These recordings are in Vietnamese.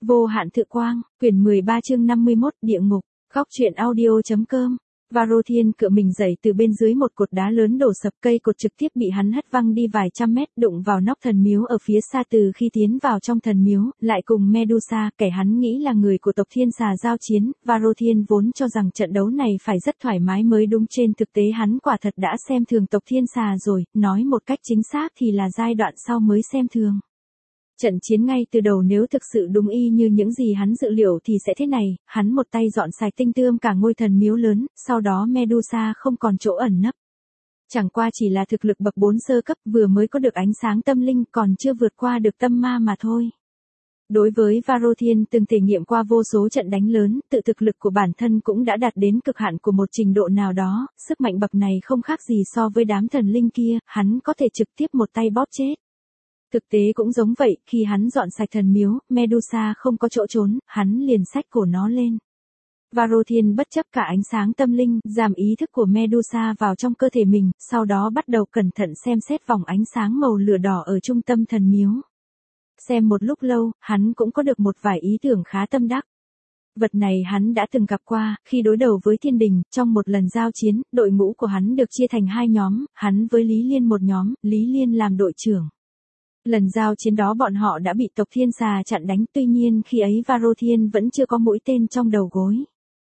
Vô hạn thự quang, quyển 13 chương 51, địa ngục, góc truyện audio.com. Varothiên cựa mình dậy từ bên dưới một cột đá lớn đổ sập, cây cột trực tiếp bị hắn hất văng đi vài trăm mét, đụng vào nóc thần miếu ở phía xa. Từ khi tiến vào trong thần miếu, lại cùng Medusa, kẻ hắn nghĩ là người của tộc Thiên Xà giao chiến. Varothiên vốn cho rằng trận đấu này phải rất thoải mái mới đúng, trên thực tế hắn quả thật đã xem thường tộc Thiên Xà rồi, nói một cách chính xác thì là giai đoạn sau mới xem thường. Trận chiến ngay từ đầu nếu thực sự đúng y như những gì hắn dự liệu thì sẽ thế này, hắn một tay dọn sạch tinh tươm cả ngôi thần miếu lớn, sau đó Medusa không còn chỗ ẩn nấp. Chẳng qua chỉ là thực lực bậc 4 sơ cấp, vừa mới có được ánh sáng tâm linh, còn chưa vượt qua được tâm ma mà thôi. Đối với Varothiên từng thể nghiệm qua vô số trận đánh lớn, tự thực lực của bản thân cũng đã đạt đến cực hạn của một trình độ nào đó, sức mạnh bậc này không khác gì so với đám thần linh kia, hắn có thể trực tiếp một tay bóp chết. Thực tế cũng giống vậy, khi hắn dọn sạch thần miếu, Medusa không có chỗ trốn, hắn liền xách cổ nó lên. Varothiên bất chấp cả ánh sáng tâm linh, giảm ý thức của Medusa vào trong cơ thể mình, sau đó bắt đầu cẩn thận xem xét vòng ánh sáng màu lửa đỏ ở trung tâm thần miếu. Xem một lúc lâu, hắn cũng có được một vài ý tưởng khá tâm đắc. Vật này hắn đã từng gặp qua, khi đối đầu với thiên đình, trong một lần giao chiến, đội ngũ của hắn được chia thành hai nhóm, hắn với Lý Liên một nhóm, Lý Liên làm đội trưởng. Lần giao chiến đó bọn họ đã bị tộc Thiên Xà chặn đánh, tuy nhiên khi ấy Varothiên vẫn chưa có mũi tên trong đầu gối.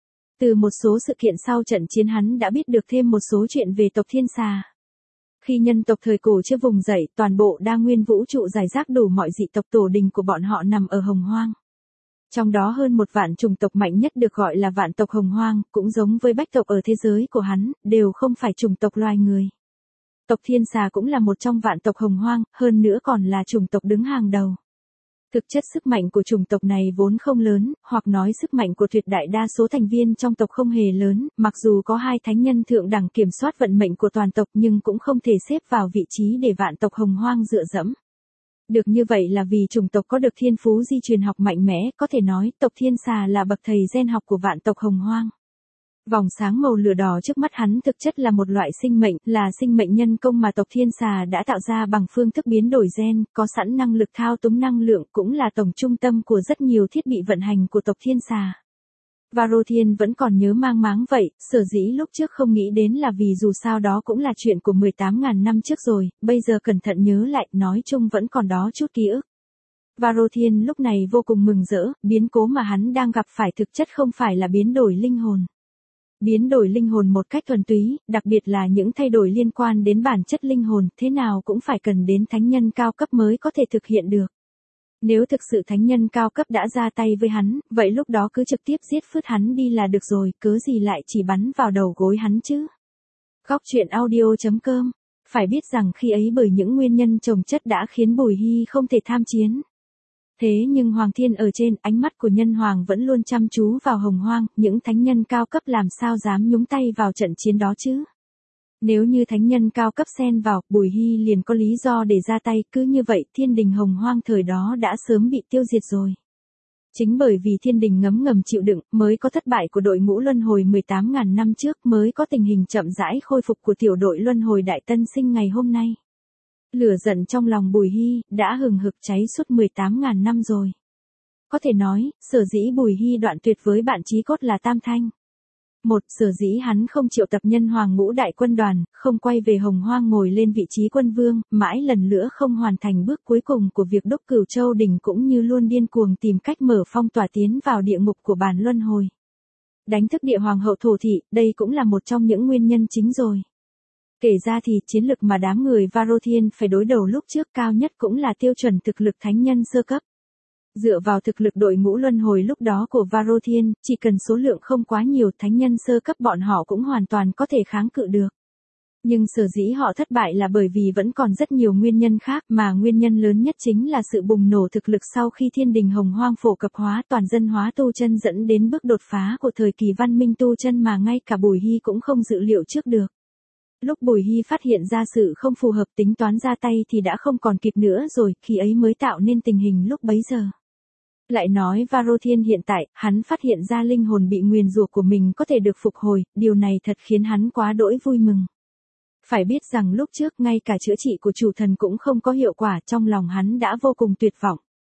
Từ một số sự kiện sau trận chiến hắn đã biết được thêm một số chuyện về tộc Thiên Xà. Khi nhân tộc thời cổ chưa vùng dậy, toàn bộ đa nguyên vũ trụ rải rác đủ mọi dị tộc, tổ đình của bọn họ nằm ở Hồng Hoang. Trong đó hơn 1 vạn chủng tộc mạnh nhất được gọi là vạn tộc Hồng Hoang, cũng giống với bách tộc ở thế giới của hắn, đều không phải chủng tộc loài người. Tộc Thiên Xà cũng là một trong vạn tộc Hồng Hoang, hơn nữa còn là chủng tộc đứng hàng đầu. Thực chất sức mạnh của chủng tộc này vốn không lớn, hoặc nói sức mạnh của tuyệt đại đa số thành viên trong tộc không hề lớn, mặc dù có 2 thánh nhân thượng đẳng kiểm soát vận mệnh của toàn tộc nhưng cũng không thể xếp vào vị trí để vạn tộc Hồng Hoang dựa dẫm. Được như vậy là vì chủng tộc có được thiên phú di truyền học mạnh mẽ, có thể nói tộc Thiên Xà là bậc thầy gen học của vạn tộc Hồng Hoang. Vòng sáng màu lửa đỏ trước mắt hắn thực chất là một loại sinh mệnh, là sinh mệnh nhân công mà tộc Thiên Xà đã tạo ra bằng phương thức biến đổi gen, có sẵn năng lực thao túng năng lượng, cũng là tổng trung tâm của rất nhiều thiết bị vận hành của tộc Thiên Xà. Varothiên vẫn còn nhớ mang máng vậy, sở dĩ lúc trước không nghĩ đến là vì dù sao đó cũng là chuyện của 18.000 năm trước rồi, bây giờ cẩn thận nhớ lại, nói chung vẫn còn đó chút ký ức. Varothiên lúc này vô cùng mừng rỡ, biến cố mà hắn đang gặp phải thực chất không phải là biến đổi linh hồn. Biến đổi linh hồn một cách thuần túy, đặc biệt là những thay đổi liên quan đến bản chất linh hồn, thế nào cũng phải cần đến thánh nhân cao cấp mới có thể thực hiện được. Nếu thực sự thánh nhân cao cấp đã ra tay với hắn, vậy lúc đó cứ trực tiếp giết phứt hắn đi là được rồi, cớ gì lại chỉ bắn vào đầu gối hắn chứ. Góc truyện audio.com. Phải biết rằng khi ấy bởi những nguyên nhân chồng chất đã khiến Bùi Hy không thể tham chiến. Thế nhưng Hoàng Thiên ở trên, ánh mắt của nhân hoàng vẫn luôn chăm chú vào Hồng Hoang, những thánh nhân cao cấp làm sao dám nhúng tay vào trận chiến đó chứ. Nếu như thánh nhân cao cấp xen vào, Bùi Hy liền có lý do để ra tay, cứ như vậy thiên đình Hồng Hoang thời đó đã sớm bị tiêu diệt rồi. Chính bởi vì thiên đình ngấm ngầm chịu đựng, mới có thất bại của đội ngũ luân hồi 18.000 năm trước, mới có tình hình chậm rãi khôi phục của tiểu đội luân hồi đại tân sinh ngày hôm nay. Lửa giận trong lòng Bùi Hy đã hừng hực cháy suốt 18.000 năm rồi. Có thể nói, sở dĩ Bùi Hy đoạn tuyệt với bạn chí cốt là tam thanh. Một, sở dĩ hắn không triệu tập nhân hoàng ngũ đại quân đoàn, không quay về Hồng Hoang ngồi lên vị trí quân vương, mãi lần nữa không hoàn thành bước cuối cùng của việc đúc Cửu Châu đỉnh, cũng như luôn điên cuồng tìm cách mở phong tỏa tiến vào địa ngục của bản luân hồi. Đánh thức địa hoàng hậu Thổ Thị, đây cũng là một trong những nguyên nhân chính rồi. Kể ra thì chiến lực mà đám người Varothiên phải đối đầu lúc trước cao nhất cũng là tiêu chuẩn thực lực thánh nhân sơ cấp. Dựa vào thực lực đội ngũ luân hồi lúc đó của Varothiên, chỉ cần số lượng không quá nhiều, thánh nhân sơ cấp bọn họ cũng hoàn toàn có thể kháng cự được. Nhưng sở dĩ họ thất bại là bởi vì vẫn còn rất nhiều nguyên nhân khác, mà nguyên nhân lớn nhất chính là sự bùng nổ thực lực sau khi thiên đình Hồng Hoang phổ cập hóa toàn dân hóa tu chân, dẫn đến bước đột phá của thời kỳ văn minh tu chân mà ngay cả Bùi Hy cũng không dự liệu trước được. Lúc Bùi Hy phát hiện ra sự không phù hợp, tính toán ra tay thì đã không còn kịp nữa rồi, khi ấy mới tạo nên tình hình lúc bấy giờ. Lại nói Varothiên hiện tại, hắn phát hiện ra linh hồn bị nguyền rủa của mình có thể được phục hồi, điều này thật khiến hắn quá đỗi vui mừng. Phải biết rằng lúc trước ngay cả chữa trị của chủ thần cũng không có hiệu quả, trong lòng hắn đã vô cùng tuyệt vọng.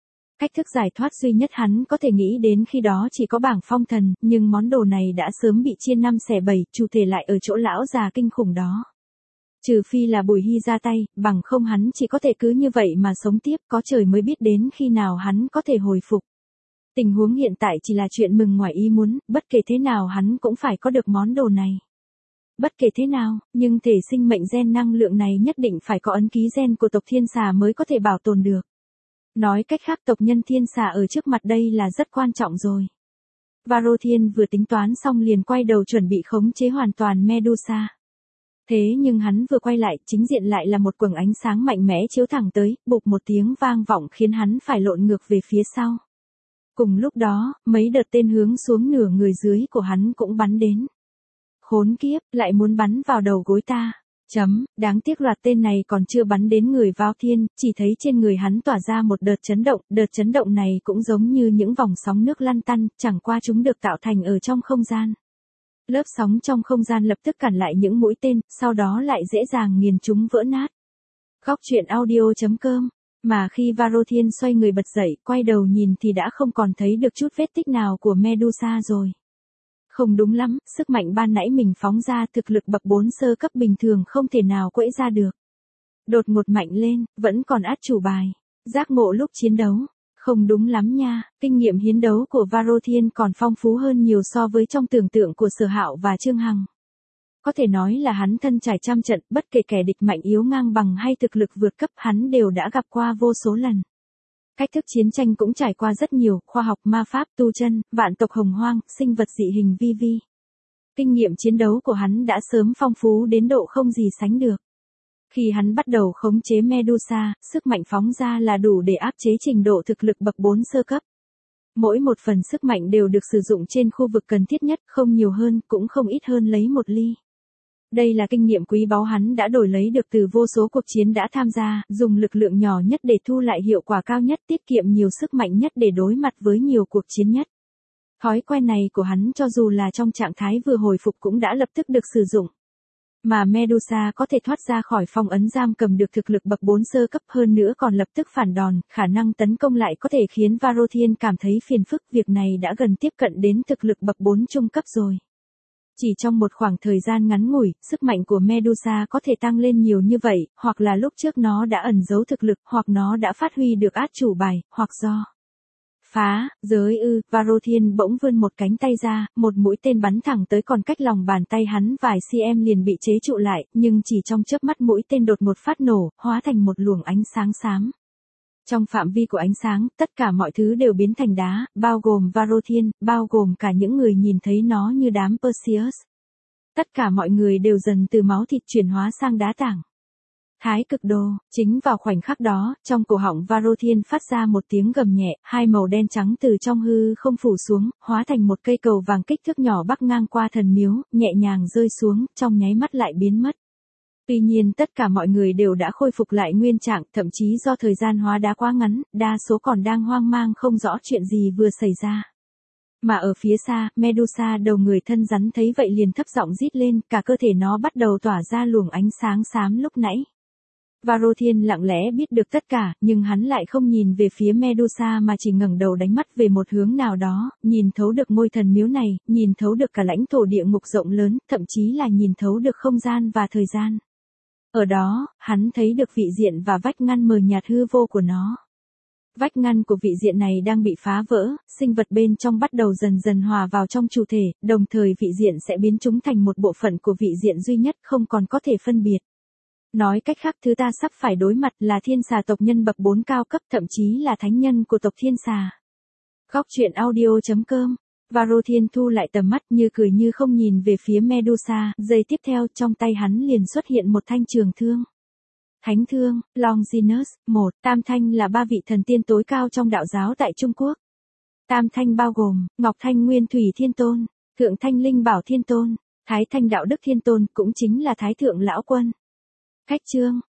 Cách thức giải thoát duy nhất hắn có thể nghĩ đến khi đó chỉ có bảng phong thần, nhưng món đồ này đã sớm bị chia năm xẻ bảy, chủ thể lại ở chỗ lão già kinh khủng đó. Trừ phi là Bùi Hy ra tay, bằng không hắn chỉ có thể cứ như vậy mà sống tiếp, có trời mới biết đến khi nào hắn có thể hồi phục. Tình huống hiện tại chỉ là chuyện mừng ngoài ý muốn, bất kể thế nào hắn cũng phải có được món đồ này. Bất kể thế nào, nhưng thể sinh mệnh gen năng lượng này nhất định phải có ấn ký gen của tộc Thiên Xà mới có thể bảo tồn được. Nói cách khác tộc nhân Thiên Xà ở trước mặt đây là rất quan trọng rồi. Varothian vừa tính toán xong liền quay đầu chuẩn bị khống chế hoàn toàn Medusa. Thế nhưng hắn vừa quay lại, chính diện lại là một quầng ánh sáng mạnh mẽ chiếu thẳng tới, bụp một tiếng vang vọng khiến hắn phải lộn ngược về phía sau. Cùng lúc đó, mấy đợt tên hướng xuống nửa người dưới của hắn cũng bắn đến. Khốn kiếp, lại muốn bắn vào đầu gối ta. Đáng tiếc loạt tên này còn chưa bắn đến người Varothian, chỉ thấy trên người hắn tỏa ra một đợt chấn động này cũng giống như những vòng sóng nước lăn tăn, chẳng qua chúng được tạo thành ở trong không gian. Lớp sóng trong không gian lập tức cản lại những mũi tên, sau đó lại dễ dàng nghiền chúng vỡ nát. Góc truyện audio.com. Mà khi Varothian xoay người bật dậy, quay đầu nhìn thì đã không còn thấy được chút vết tích nào của Medusa rồi. Không đúng lắm, sức mạnh ban nãy mình phóng ra thực lực bậc 4 sơ cấp bình thường không thể nào quẫy ra được. Đột ngột mạnh lên, vẫn còn át chủ bài. Giác ngộ lúc chiến đấu. Không đúng lắm nha, kinh nghiệm hiến đấu của Varothian còn phong phú hơn nhiều so với trong tưởng tượng của Sở Hạo và Trương Hằng. Có thể nói là hắn thân trải trăm trận, bất kể kẻ địch mạnh yếu ngang bằng hay thực lực vượt cấp hắn đều đã gặp qua vô số lần. Cách thức chiến tranh cũng trải qua rất nhiều, khoa học ma pháp tu chân, vạn tộc hồng hoang, sinh vật dị hình vi vi. Kinh nghiệm chiến đấu của hắn đã sớm phong phú đến độ không gì sánh được. Khi hắn bắt đầu khống chế Medusa, sức mạnh phóng ra là đủ để áp chế trình độ thực lực bậc 4 sơ cấp. Mỗi một phần sức mạnh đều được sử dụng trên khu vực cần thiết nhất, không nhiều hơn, cũng không ít hơn lấy một ly. Đây là kinh nghiệm quý báu hắn đã đổi lấy được từ vô số cuộc chiến đã tham gia, dùng lực lượng nhỏ nhất để thu lại hiệu quả cao nhất, tiết kiệm nhiều sức mạnh nhất để đối mặt với nhiều cuộc chiến nhất. Thói quen này của hắn cho dù là trong trạng thái vừa hồi phục cũng đã lập tức được sử dụng. Mà Medusa có thể thoát ra khỏi phong ấn giam cầm được thực lực bậc 4 sơ cấp hơn nữa còn lập tức phản đòn, khả năng tấn công lại có thể khiến Varothian cảm thấy phiền phức, việc này đã gần tiếp cận đến thực lực bậc 4 trung cấp rồi. Chỉ trong một khoảng thời gian ngắn ngủi, sức mạnh của Medusa có thể tăng lên nhiều như vậy, hoặc là lúc trước nó đã ẩn giấu thực lực, hoặc nó đã phát huy được át chủ bài, hoặc do phá giới Varothian bỗng vươn một cánh tay ra, một mũi tên bắn thẳng tới còn cách lòng bàn tay hắn vài cm liền bị chế trụ lại, nhưng chỉ trong chớp mắt mũi tên đột ngột phát nổ, hóa thành một luồng ánh sáng xám. Trong phạm vi của ánh sáng, tất cả mọi thứ đều biến thành đá, bao gồm Varothian, bao gồm cả những người nhìn thấy nó như đám Perseus. Tất cả mọi người đều dần từ máu thịt chuyển hóa sang đá tảng. Thái cực đồ, chính vào khoảnh khắc đó, trong cổ họng Varothian phát ra một tiếng gầm nhẹ, hai màu đen trắng từ trong hư không phủ xuống, hóa thành một cây cầu vàng kích thước nhỏ bắc ngang qua thần miếu, nhẹ nhàng rơi xuống, trong nháy mắt lại biến mất. Tuy nhiên tất cả mọi người đều đã khôi phục lại nguyên trạng, thậm chí do thời gian hóa đá quá ngắn, đa số còn đang hoang mang không rõ chuyện gì vừa xảy ra. Mà ở phía xa, Medusa đầu người thân rắn thấy vậy liền thấp giọng rít lên, cả cơ thể nó bắt đầu tỏa ra luồng ánh sáng xám lúc nãy. Varothian lặng lẽ biết được tất cả, nhưng hắn lại không nhìn về phía Medusa mà chỉ ngẩng đầu đánh mắt về một hướng nào đó, nhìn thấu được ngôi thần miếu này, nhìn thấu được cả lãnh thổ địa ngục rộng lớn, thậm chí là nhìn thấu được không gian và thời gian. Ở đó, hắn thấy được vị diện và vách ngăn mờ nhạt hư vô của nó. Vách ngăn của vị diện này đang bị phá vỡ, sinh vật bên trong bắt đầu dần dần hòa vào trong chủ thể, đồng thời vị diện sẽ biến chúng thành một bộ phận của vị diện duy nhất không còn có thể phân biệt. Nói cách khác thứ ta sắp phải đối mặt là thiên xà tộc nhân bậc 4 cao cấp, thậm chí là thánh nhân của tộc thiên xà. Góc truyện audio.com. Varothian thu lại tầm mắt như cười như không nhìn về phía Medusa, giây tiếp theo trong tay hắn liền xuất hiện một thanh trường thương. Thánh thương, Longinus, 1, Tam Thanh là ba vị thần tiên tối cao trong đạo giáo tại Trung Quốc. Tam Thanh bao gồm, Ngọc Thanh Nguyên Thủy Thiên Tôn, Thượng Thanh Linh Bảo Thiên Tôn, Thái Thanh Đạo Đức Thiên Tôn cũng chính là Thái Thượng Lão Quân. Khách chương,